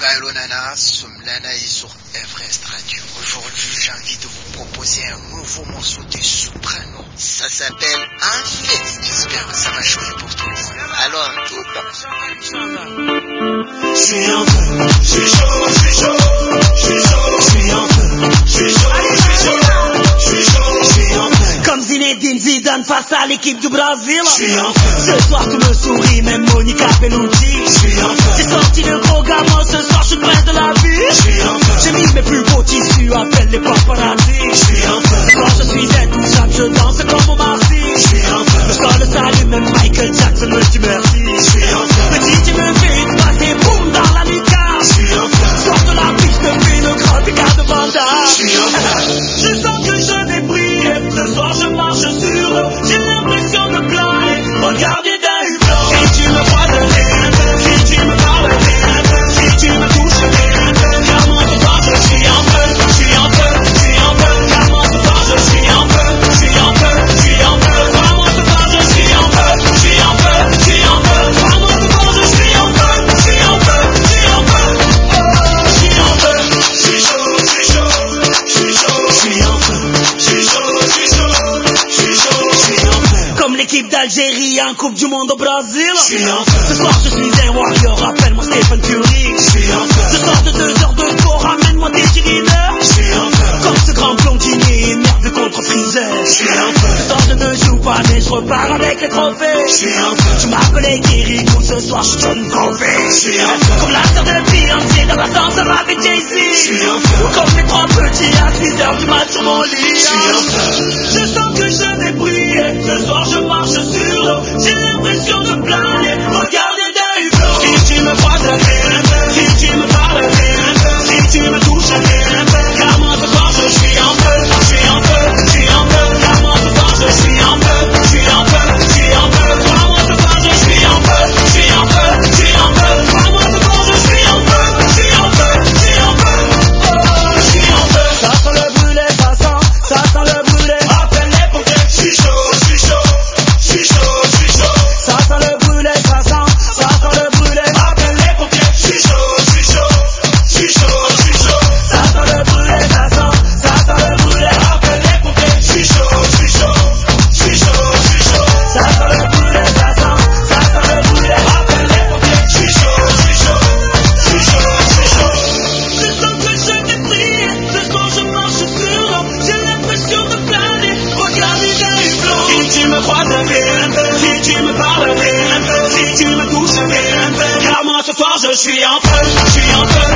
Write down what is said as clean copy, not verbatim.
Gaëlo Nana, Somlana est sur Everest Radio. Aujourd'hui, j'ai envie de vous proposer un nouveau morceau de soprano. Ça s'appelle Un fait. J'espère que ça va chauffer pour tout le monde. Alors, tout le temps. Je suis en feu, je suis chaud, je suis chaud, je suis chaud, je suis en feu, je suis chaud, je suis chaud, je suis chaud, je suis en feu. Comme Zinedine Zidane face à l'équipe du Brésil. Je suis en feu. Ce soir tout me sourit, même Monica Bellucci. Je suis en feu. J'ai sorti le gros gamin, ce soir je suis près de la vie. Je suis en feu. J'ai mis mes plus beaux tissus, appelle les paparazzi. Je suis en feu. Quand je suis intouchable, je danse comme au Marcy. Je suis en feu. Le sol le salue, même Michael Jackson me dit merci. Je suis en feu. Petit, tu me fais une passe et boum dans la nuca. Je suis en feu. Sors de la piste, fais le grand écart de Vanda. Je suis en feu. Je sens que je vais briller, ce soir je marche sur eux. J'ai l'impression de planer, regardez d'un hublot. Si tu me vois de rien, si tu me parles rien, si tu me touches rien, car moi ce soir je suis en feu, je suis en feu, je suis en feu, car moi ce soir je suis en feu, je suis en feu, je suis en feu, car moi ce soir je suis en feu, je suis en feu, je suis en feu, car moi ce soir je suis en feu, je suis en feu, je suis en feu, je suis en feu, je suis chaud, je suis chaud, je suis chaud, je suis en feu, je suis chaud, je suis chaud, je suis chaud, je suis en feu. comme l'équipe d'Algérie en Coupe du Monde au Brésil. Je suis en feu. Ce soir je suis un warrior, appelle-moi Stephen Curry. Je suis en feu. Je sors de 2 heures de sport, ramène-moi des cheerleaders. Je suis en feu. Comme ce grand blondinier énervé contre Freezer. Je suis en feu. Ce soir je ne joue pas mais je repars avec les trophées. Je suis en feu. Tu m'appelais Kirikou, ce soir je donne Covey. Je suis en feu. Comme la sœur de Beyoncé dans la danse avec Jay-Z. Je suis en feu. Comme les 3 petits à 8 heures du mat sur mon lit. Je suis en feu. Je sens que je vais briller, ce soir je marche sur l'eau. J'ai l'impression de planer, regardez d'un hublot. Si tu me vois de rien, si tu me parles rien, si tu me touches rien, car moi ce soir je suis en feu, je suis en feu, je suis en feu, car moi ce soir je suis en feu, je suis en feu, je suis en feu, car moi ce soir je suis en feu, je suis en feu, je suis en feu, car moi ce soir je suis en feu, je suis en feu, je suis en feu, je suis en feu. Ça sent le brûlé, ça sent le brûlé. Appelle les pompiers. Je suis chaud, je suis chaud, je suis chaud, je suis chaud. Ça sent le brûlé, ça sent le brûlé. Appelle les pompiers. Je suis chaud, je suis chaud, je suis chaud, je suis chaud. Ça sent le brûlé, ça sent le brûlé. Appelle les pompiers. Je suis chaud, je suis chaud, je suis chaud, je suis chaud. Ça sent le brûlé, ça sent le brûlé. Appelle les pompiers. Je suis chaud, je suis chaud, je suis chaud, je suis chaud. Je sens que je vais briller, ce soir je marche sur l'eau. J'ai l'impression de planer, regardez d'un hublot. Si tu me croises bien, si tu me parles bien, si tu me touches bien, car moi ce soir je suis en feu, je suis en feu.